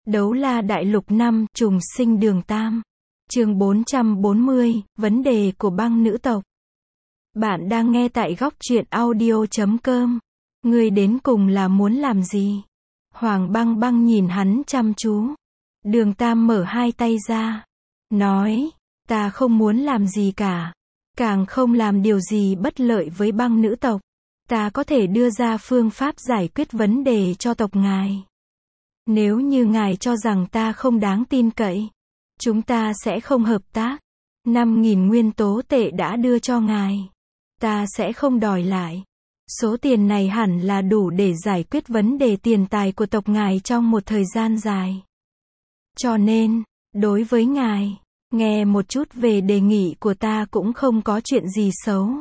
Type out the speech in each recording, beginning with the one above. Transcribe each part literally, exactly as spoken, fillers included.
Đấu La Đại Lục năm, trùng sinh Đường Tam. Chương bốn trăm bốn mươi, vấn đề của băng nữ tộc. Bạn đang nghe tại góc truyện audio chấm com. Ngươi đến cùng là muốn làm gì? Hoàng Băng Băng nhìn hắn chăm chú. Đường Tam mở hai tay ra, nói, ta không muốn làm gì cả, càng không làm điều gì bất lợi với băng nữ tộc. Ta có thể đưa ra phương pháp giải quyết vấn đề cho tộc ngài. Nếu như ngài cho rằng ta không đáng tin cậy, chúng ta sẽ không hợp tác. năm nghìn nguyên tố tệ đã đưa cho ngài, ta sẽ không đòi lại. Số tiền này hẳn là đủ để giải quyết vấn đề tiền tài của tộc ngài trong một thời gian dài. Cho nên, đối với ngài, nghe một chút về đề nghị của ta cũng không có chuyện gì xấu.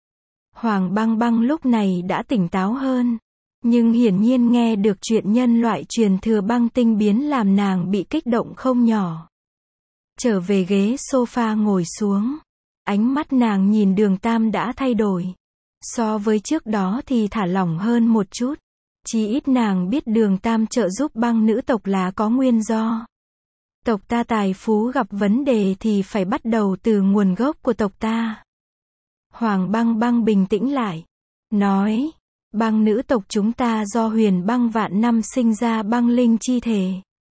Hoàng Băng Băng lúc này đã tỉnh táo hơn, nhưng hiển nhiên nghe được chuyện nhân loại truyền thừa băng tinh biến làm nàng bị kích động không nhỏ. Trở về ghế sofa ngồi xuống, ánh mắt nàng nhìn Đường Tam đã thay đổi. So với trước đó thì thả lỏng hơn một chút. Chí ít nàng biết Đường Tam trợ giúp băng nữ tộc là có nguyên do. Tộc ta tài phú gặp vấn đề thì phải bắt đầu từ nguồn gốc của tộc ta. Hoàng Băng Băng bình tĩnh lại, nói, băng nữ tộc chúng ta do huyền băng vạn năm sinh ra băng linh chi thể.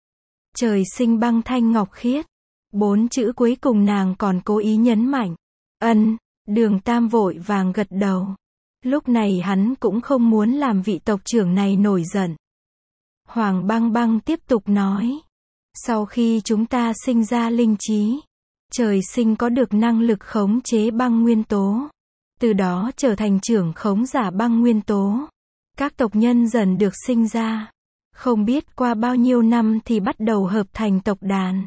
Trời sinh băng thanh ngọc khiết. Bốn chữ cuối cùng nàng còn cố ý nhấn mạnh. Ân, Đường Tam vội vàng gật đầu. Lúc này hắn cũng không muốn làm vị tộc trưởng này nổi giận. Hoàng Băng Băng tiếp tục nói. Sau khi chúng ta sinh ra linh trí, trời sinh có được năng lực khống chế băng nguyên tố. Từ đó trở thành trưởng khống giả băng nguyên tố. Các tộc nhân dần được sinh ra. Không biết qua bao nhiêu năm thì bắt đầu hợp thành tộc đàn.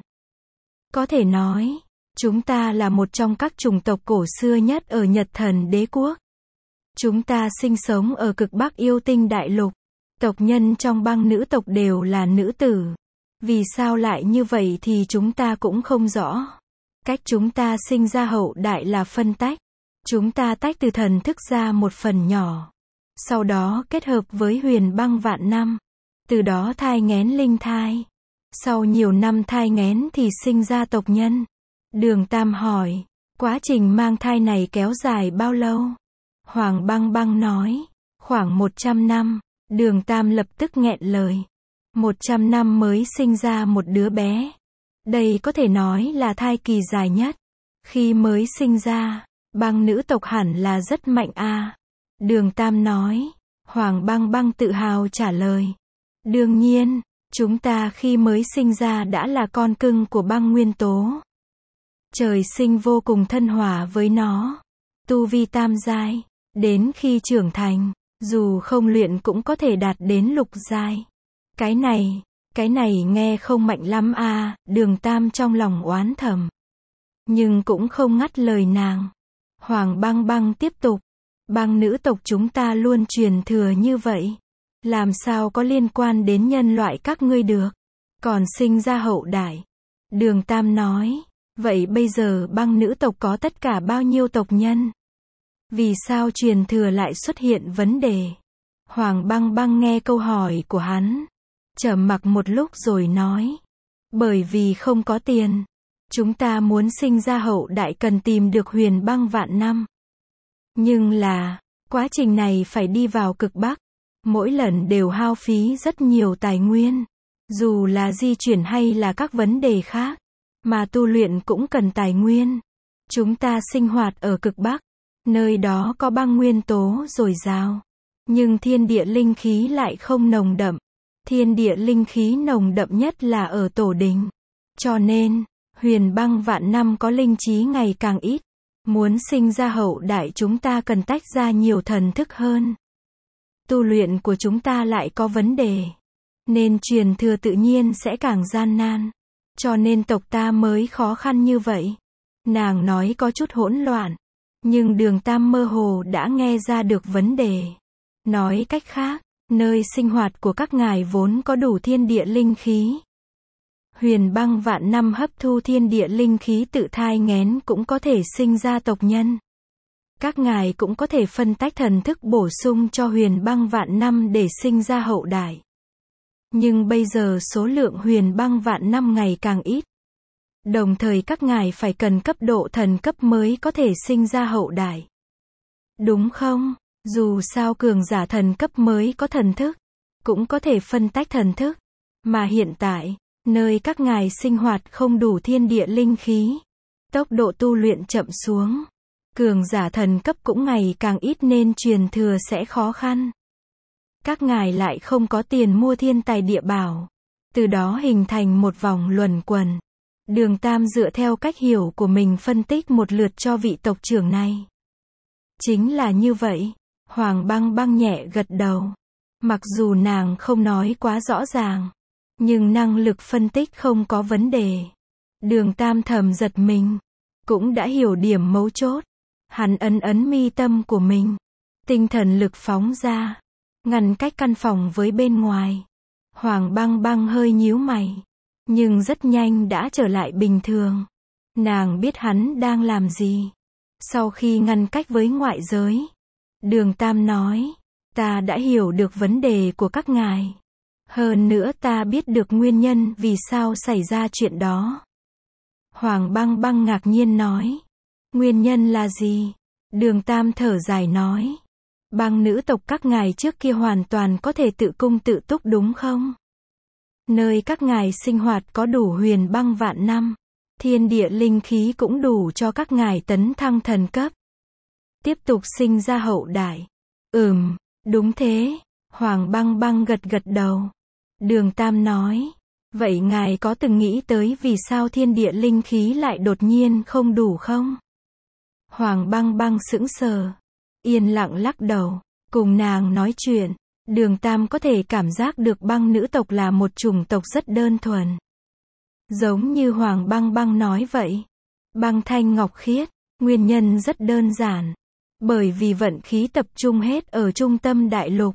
Có thể nói, chúng ta là một trong các chủng tộc cổ xưa nhất ở Nhật Thần Đế Quốc. Chúng ta sinh sống ở cực Bắc yêu tinh đại lục. Tộc nhân trong băng nữ tộc đều là nữ tử. Vì sao lại như vậy thì chúng ta cũng không rõ. Cách chúng ta sinh ra hậu đại là phân tách. Chúng ta tách từ thần thức ra một phần nhỏ. Sau đó kết hợp với huyền băng vạn năm. Từ đó thai nghén linh thai. Sau nhiều năm thai nghén thì sinh ra tộc nhân. Đường Tam hỏi, quá trình mang thai này kéo dài bao lâu? Hoàng Băng Băng nói, khoảng một trăm năm. Đường Tam lập tức nghẹn lời. một trăm năm mới sinh ra một đứa bé. Đây có thể nói là thai kỳ dài nhất. Khi mới sinh ra, băng nữ tộc hẳn là rất mạnh a. À. Đường Tam nói. Hoàng Băng Băng tự hào trả lời. Đương nhiên, chúng ta khi mới sinh ra đã là con cưng của băng nguyên tố. Trời sinh vô cùng thân hòa với nó. Tu vi tam giai. Đến khi trưởng thành, dù không luyện cũng có thể đạt đến lục giai. Cái này, cái này nghe không mạnh lắm a. À, Đường Tam trong lòng oán thầm. Nhưng cũng không ngắt lời nàng. Hoàng Băng Băng tiếp tục. Băng nữ tộc chúng ta luôn truyền thừa như vậy. Làm sao có liên quan đến nhân loại các ngươi được. Còn sinh ra hậu đại. Đường Tam nói. Vậy bây giờ băng nữ tộc có tất cả bao nhiêu tộc nhân? Vì sao truyền thừa lại xuất hiện vấn đề? Hoàng Băng Băng nghe câu hỏi của hắn. Trầm mặc một lúc rồi nói. Bởi vì không có tiền. Chúng ta muốn sinh ra hậu đại cần tìm được huyền băng vạn năm. Nhưng là, quá trình này phải đi vào cực Bắc. Mỗi lần đều hao phí rất nhiều tài nguyên. Dù là di chuyển hay là các vấn đề khác. Mà tu luyện cũng cần tài nguyên. Chúng ta sinh hoạt ở cực Bắc. Nơi đó có băng nguyên tố dồi dào. Nhưng thiên địa linh khí lại không nồng đậm. Thiên địa linh khí nồng đậm nhất là ở tổ đình. Cho nên, huyền băng vạn năm có linh trí ngày càng ít. Muốn sinh ra hậu đại chúng ta cần tách ra nhiều thần thức hơn. Tu luyện của chúng ta lại có vấn đề. Nên truyền thừa tự nhiên sẽ càng gian nan. Cho nên tộc ta mới khó khăn như vậy. Nàng nói có chút hỗn loạn. Nhưng Đường Tam mơ hồ đã nghe ra được vấn đề. Nói cách khác, nơi sinh hoạt của các ngài vốn có đủ thiên địa linh khí. Huyền băng vạn năm hấp thu thiên địa linh khí tự thai nghén cũng có thể sinh ra tộc nhân. Các ngài cũng có thể phân tách thần thức bổ sung cho huyền băng vạn năm để sinh ra hậu đại. Nhưng bây giờ số lượng huyền băng vạn năm ngày càng ít. Đồng thời các ngài phải cần cấp độ thần cấp mới có thể sinh ra hậu đại. Đúng không? Dù sao cường giả thần cấp mới có thần thức, cũng có thể phân tách thần thức. Mà hiện tại, nơi các ngài sinh hoạt không đủ thiên địa linh khí. Tốc độ tu luyện chậm xuống. Cường giả thần cấp cũng ngày càng ít nên truyền thừa sẽ khó khăn. Các ngài lại không có tiền mua thiên tài địa bảo. Từ đó hình thành một vòng luẩn quẩn. Đường Tam dựa theo cách hiểu của mình phân tích một lượt cho vị tộc trưởng này. Chính là như vậy. Hoàng Băng Băng nhẹ gật đầu. Mặc dù nàng không nói quá rõ ràng, nhưng năng lực phân tích không có vấn đề. Đường Tam thầm giật mình. Cũng đã hiểu điểm mấu chốt. Hắn ấn ấn mi tâm của mình. Tinh thần lực phóng ra. Ngăn cách căn phòng với bên ngoài. Hoàng Băng Băng hơi nhíu mày. Nhưng rất nhanh đã trở lại bình thường. Nàng biết hắn đang làm gì. Sau khi ngăn cách với ngoại giới, Đường Tam nói, ta đã hiểu được vấn đề của các ngài. Hơn nữa ta biết được nguyên nhân vì sao xảy ra chuyện đó. Hoàng Băng Băng ngạc nhiên nói, nguyên nhân là gì? Đường Tam thở dài nói, băng nữ tộc các ngài trước kia hoàn toàn có thể tự cung tự túc đúng không? Nơi các ngài sinh hoạt có đủ huyền băng vạn năm. Thiên địa linh khí cũng đủ cho các ngài tấn thăng thần cấp. Tiếp tục sinh ra hậu đại. Ừm, đúng thế. Hoàng Băng Băng gật gật đầu. Đường Tam nói, vậy ngài có từng nghĩ tới vì sao thiên địa linh khí lại đột nhiên không đủ không? Hoàng Băng Băng sững sờ. Yên lặng lắc đầu. Cùng nàng nói chuyện. Đường Tam có thể cảm giác được băng nữ tộc là một chủng tộc rất đơn thuần. Giống như Hoàng Băng Băng nói vậy. Băng thanh ngọc khiết, nguyên nhân rất đơn giản. Bởi vì vận khí tập trung hết ở trung tâm đại lục.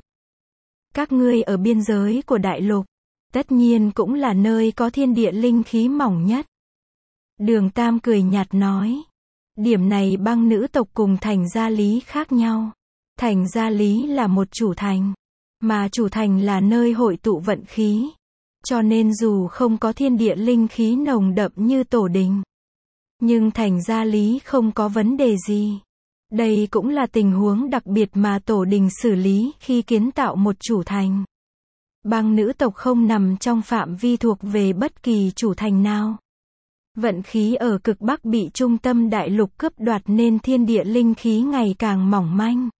Các ngươi ở biên giới của đại lục, tất nhiên cũng là nơi có thiên địa linh khí mỏng nhất. Đường Tam cười nhạt nói. Điểm này băng nữ tộc cùng Thành Gia Lý khác nhau. Thành Gia Lý là một chủ thành. Mà chủ thành là nơi hội tụ vận khí. Cho nên dù không có thiên địa linh khí nồng đậm như Tổ Đình, nhưng Thành Gia Lý không có vấn đề gì. Đây cũng là tình huống đặc biệt mà Tổ Đình xử lý khi kiến tạo một chủ thành. Băng nữ tộc không nằm trong phạm vi thuộc về bất kỳ chủ thành nào. Vận khí ở cực Bắc bị trung tâm đại lục cướp đoạt nên thiên địa linh khí ngày càng mỏng manh.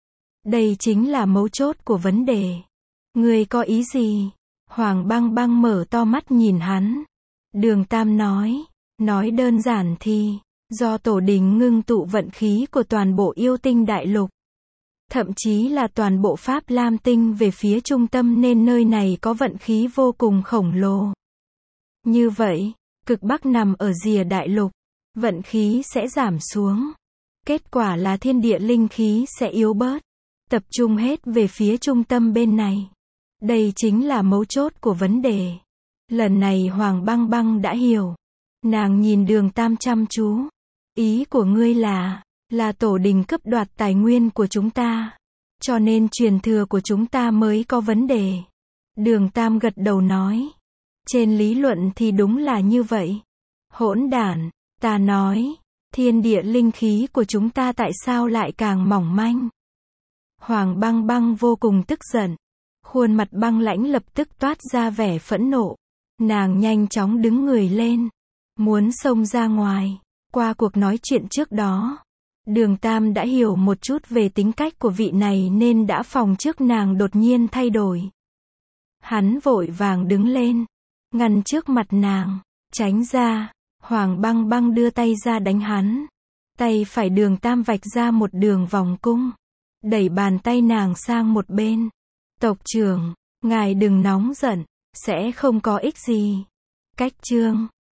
Đây chính là mấu chốt của vấn đề. Ngươi có ý gì? Hoàng Băng Băng mở to mắt nhìn hắn. Đường Tam nói, nói đơn giản thì, do Tổ Đình ngưng tụ vận khí của toàn bộ yêu tinh đại lục. Thậm chí là toàn bộ Pháp Lam tinh về phía trung tâm nên nơi này có vận khí vô cùng khổng lồ. Như vậy, cực Bắc nằm ở rìa đại lục, vận khí sẽ giảm xuống. Kết quả là thiên địa linh khí sẽ yếu bớt, tập trung hết về phía trung tâm bên này. Đây chính là mấu chốt của vấn đề. Lần này Hoàng Băng Băng đã hiểu. Nàng nhìn Đường Tam chăm chú. Ý của ngươi là, là Tổ Đình cướp đoạt tài nguyên của chúng ta. Cho nên truyền thừa của chúng ta mới có vấn đề. Đường Tam gật đầu nói. Trên lý luận thì đúng là như vậy. Hỗn đản, ta nói, thiên địa linh khí của chúng ta tại sao lại càng mỏng manh? Hoàng Băng Băng vô cùng tức giận. Khuôn mặt băng lãnh lập tức toát ra vẻ phẫn nộ. Nàng nhanh chóng đứng người lên. Muốn xông ra ngoài. Qua cuộc nói chuyện trước đó, Đường Tam đã hiểu một chút về tính cách của vị này nên đã phòng trước nàng đột nhiên thay đổi. Hắn vội vàng đứng lên, ngăn trước mặt nàng, tránh ra. Hoàng Băng Băng đưa tay ra đánh hắn. Tay phải Đường Tam vạch ra một đường vòng cung, đẩy bàn tay nàng sang một bên. Tộc trưởng, ngài đừng nóng giận, sẽ không có ích gì. Cách chương